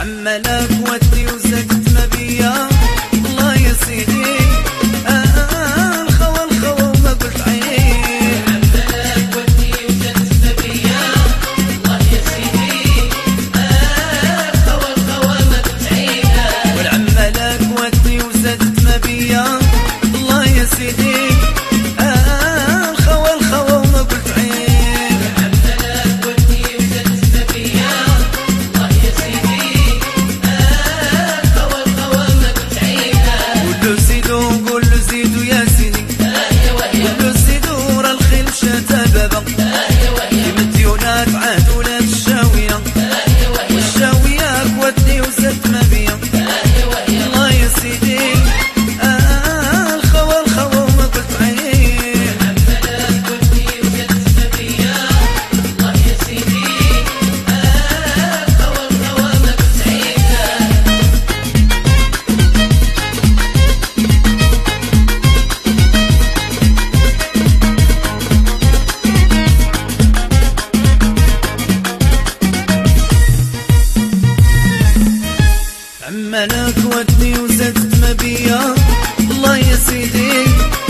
عمالك ودي وزدت ما بيا الله يا سيدي. الخوى الخوى وما قلت عيب. عمالك ودي وزدت ما بيا الله يا سيدي. الخوى الخوى ما قلت عيب. والعمالك ودي وزدت ما بيا الله يا سيدي. الخوى الخوى وما قلت عيب. عمالك ودي وزدت ما بيا الله يا سيدي. الخوى الخوى ما قلت عيب. قولوا زيدوا قولوا زيدوا يا سيدي. قولوا زيدوا راه الخيل شتا بابا. المديونات عاد ولاد الشاوية. والشاوية ودي وزدت ما بيا الله يا سيدي. الخوى الخوى وما قلت عيب. عمالك ودي وزدت ما بيا الله يا سيدي. الخوى الخوى ما قلت عيب. عمالك ودي وزدت ما بيا الله يا سيدي.